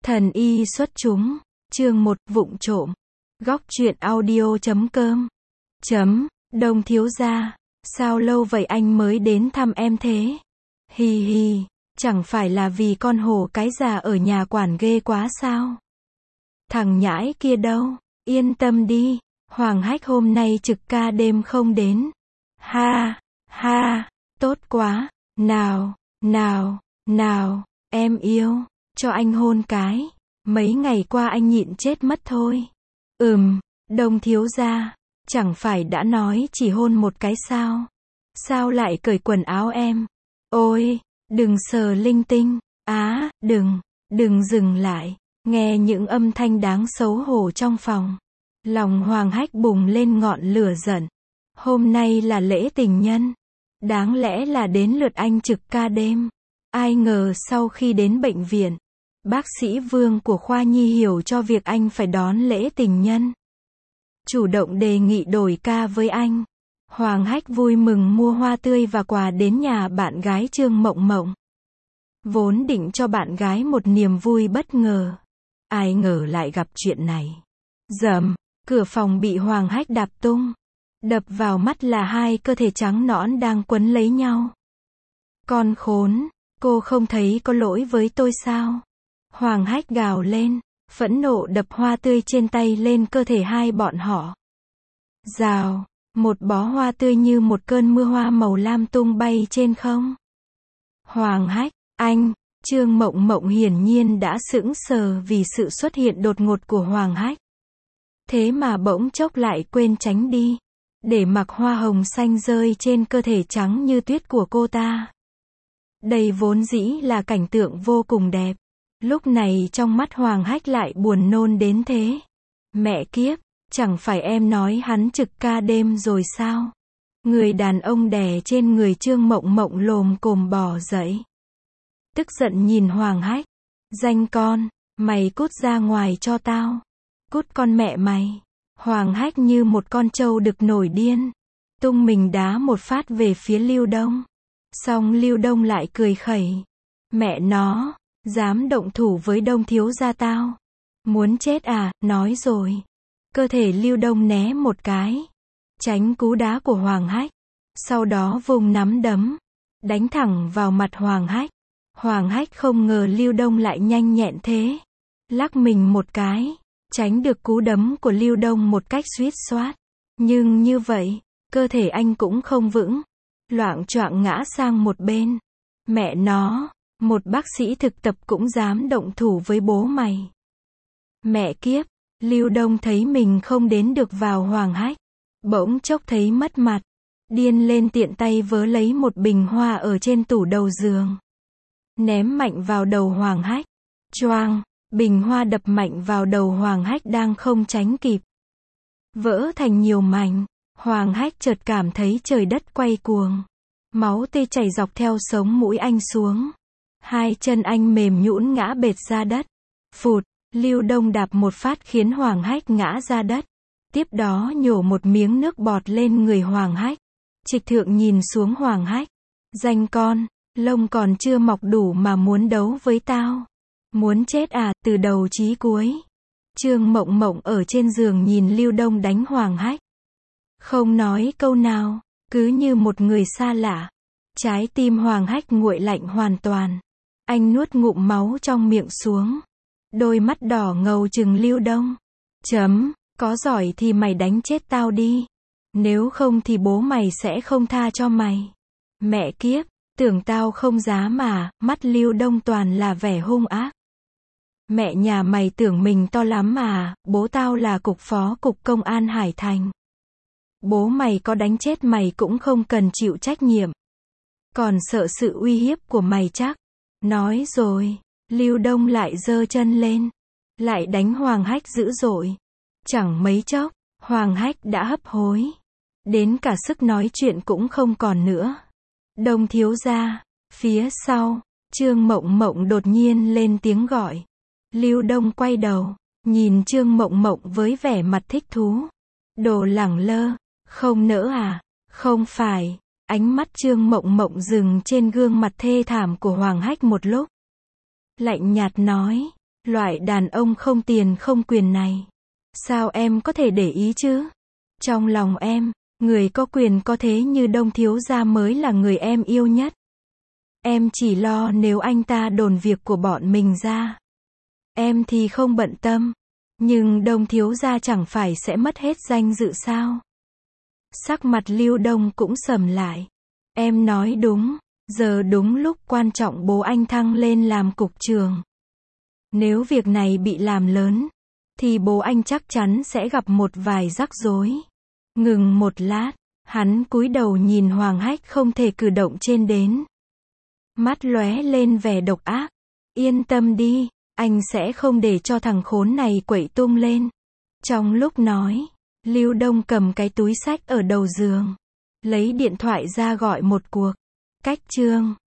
Thần y xuất chúng, chương 1, vụng trộm. Góc truyện audio.com. Đông thiếu gia, sao lâu vậy anh mới đến thăm em thế? Hi hi, chẳng phải là vì con hổ cái già ở nhà quản ghê quá sao? Thằng nhãi kia đâu? Yên tâm đi, Hoàng Hách hôm nay trực ca đêm không đến. Ha, ha, tốt quá, nào, em yêu, cho anh hôn cái. Mấy ngày qua anh nhịn chết mất thôi. Đông thiếu gia, chẳng phải đã nói chỉ hôn một cái sao? Sao lại cởi quần áo em? Ôi, đừng sờ linh tinh. Á, đừng dừng lại. Nghe những âm thanh đáng xấu hổ trong phòng. Lòng Hoàng Hách bùng lên ngọn lửa giận. Hôm nay là lễ tình nhân. Đáng lẽ là đến lượt anh trực ca đêm. Ai ngờ sau khi đến bệnh viện, bác sĩ Vương của khoa nhi hiểu cho việc anh phải đón lễ tình nhân. Chủ động đề nghị đổi ca với anh. Hoàng Hách vui mừng mua hoa tươi và quà đến nhà bạn gái Trương Mộng Mộng. Vốn định cho bạn gái một niềm vui bất ngờ. Ai ngờ lại gặp chuyện này. Dầm, cửa phòng bị Hoàng Hách đạp tung. Đập vào mắt là hai cơ thể trắng nõn đang quấn lấy nhau. Con khốn, cô không thấy có lỗi với tôi sao? Hoàng Hách gào lên, phẫn nộ đập hoa tươi trên tay lên cơ thể hai bọn họ. Rào, một bó hoa tươi như một cơn mưa hoa màu lam tung bay trên không. Hoàng Hách, anh, Trương Mộng Mộng hiển nhiên đã sững sờ vì sự xuất hiện đột ngột của Hoàng Hách. Thế mà bỗng chốc lại quên tránh đi, để mặc hoa hồng xanh rơi trên cơ thể trắng như tuyết của cô ta. Đây vốn dĩ là cảnh tượng vô cùng đẹp. Lúc này trong mắt Hoàng Hách lại buồn nôn đến thế. Mẹ kiếp, chẳng phải em nói hắn trực ca đêm rồi sao? Người đàn ông đè trên người Trương Mộng Mộng lồm cồm bò dậy. Tức giận nhìn Hoàng Hách. Danh con, mày cút ra ngoài cho tao. Cút con mẹ mày. Hoàng Hách như một con trâu đực nổi điên. Tung mình đá một phát về phía Lưu Đông. Xong Lưu Đông lại cười khẩy. Mẹ nó, dám động thủ với Đông thiếu gia tao. Muốn chết à, nói rồi. Cơ thể Lưu Đông né một cái. Tránh cú đá của Hoàng Hách. Sau đó vùng nắm đấm. Đánh thẳng vào mặt Hoàng Hách. Hoàng Hách không ngờ Lưu Đông lại nhanh nhẹn thế. Lắc mình một cái. Tránh được cú đấm của Lưu Đông một cách xuýt xoát. Nhưng như vậy, cơ thể anh cũng không vững. Loạng choạng ngã sang một bên. Mẹ nó, một bác sĩ thực tập cũng dám động thủ với bố mày. Mẹ kiếp, Lưu Đông thấy mình không đến được vào Hoàng Hách. Bỗng chốc thấy mất mặt. Điên lên tiện tay vớ lấy một bình hoa ở trên tủ đầu giường. Ném mạnh vào đầu Hoàng Hách. Choang, bình hoa đập mạnh vào đầu Hoàng Hách đang không tránh kịp. Vỡ thành nhiều mảnh. Hoàng Hách chợt cảm thấy trời đất quay cuồng. Máu tê chảy dọc theo sống mũi anh xuống. Hai chân anh mềm nhũn ngã bệt ra đất. Phụt, Lưu Đông đạp một phát khiến Hoàng Hách ngã ra đất. Tiếp đó nhổ một miếng nước bọt lên người Hoàng Hách. Trịch thượng nhìn xuống Hoàng Hách. Danh con, lông còn chưa mọc đủ mà muốn đấu với tao. Muốn chết à, từ đầu chí cuối. Trương Mộng Mộng ở trên giường nhìn Lưu Đông đánh Hoàng Hách. Không nói câu nào, cứ như một người xa lạ. Trái tim Hoàng Hách nguội lạnh hoàn toàn. Anh nuốt ngụm máu trong miệng xuống. Đôi mắt đỏ ngầu trừng Lưu Đông. Có giỏi thì mày đánh chết tao đi. Nếu không thì bố mày sẽ không tha cho mày. Mẹ kiếp, tưởng tao không dám mà, mắt Lưu Đông toàn là vẻ hung ác. Mẹ nhà mày tưởng mình to lắm mà, bố tao là cục phó cục công an Hải Thành. Bố mày có đánh chết mày cũng không cần chịu trách nhiệm. Còn sợ sự uy hiếp của mày chắc. Nói rồi, Lưu Đông lại giơ chân lên. Lại đánh Hoàng Hách dữ dội. Chẳng mấy chốc, Hoàng Hách đã hấp hối. Đến cả sức nói chuyện cũng không còn nữa. Đông thiếu gia, phía sau, Trương Mộng Mộng đột nhiên lên tiếng gọi. Lưu Đông quay đầu, nhìn Trương Mộng Mộng với vẻ mặt thích thú. Đồ lẳng lơ, không nỡ à? Không phải. Ánh mắt Trương Mộng Mộng dừng trên gương mặt thê thảm của Hoàng Hách một lúc. Lạnh nhạt nói, Loại đàn ông không tiền không quyền này. Sao em có thể để ý chứ? Trong lòng em, người có quyền có thế như Đông thiếu gia mới là người em yêu nhất. Em chỉ lo nếu anh ta đồn việc của bọn mình ra. Em thì không bận tâm. Nhưng Đông thiếu gia chẳng phải sẽ mất hết danh dự sao? Sắc mặt Lưu Đông cũng sầm lại. Em nói đúng, giờ đúng lúc quan trọng bố anh thăng lên làm cục trưởng. Nếu việc này bị làm lớn, thì bố anh chắc chắn sẽ gặp một vài rắc rối. Ngừng một lát, hắn cúi đầu nhìn Hoàng Hách không thể cử động trên đến. Mắt lóe lên vẻ độc ác. Yên tâm đi, anh sẽ không để cho thằng khốn này quậy tung lên. Trong lúc nói, Lưu Đông cầm cái túi xách ở đầu giường, lấy điện thoại ra gọi một cuộc. Cách chương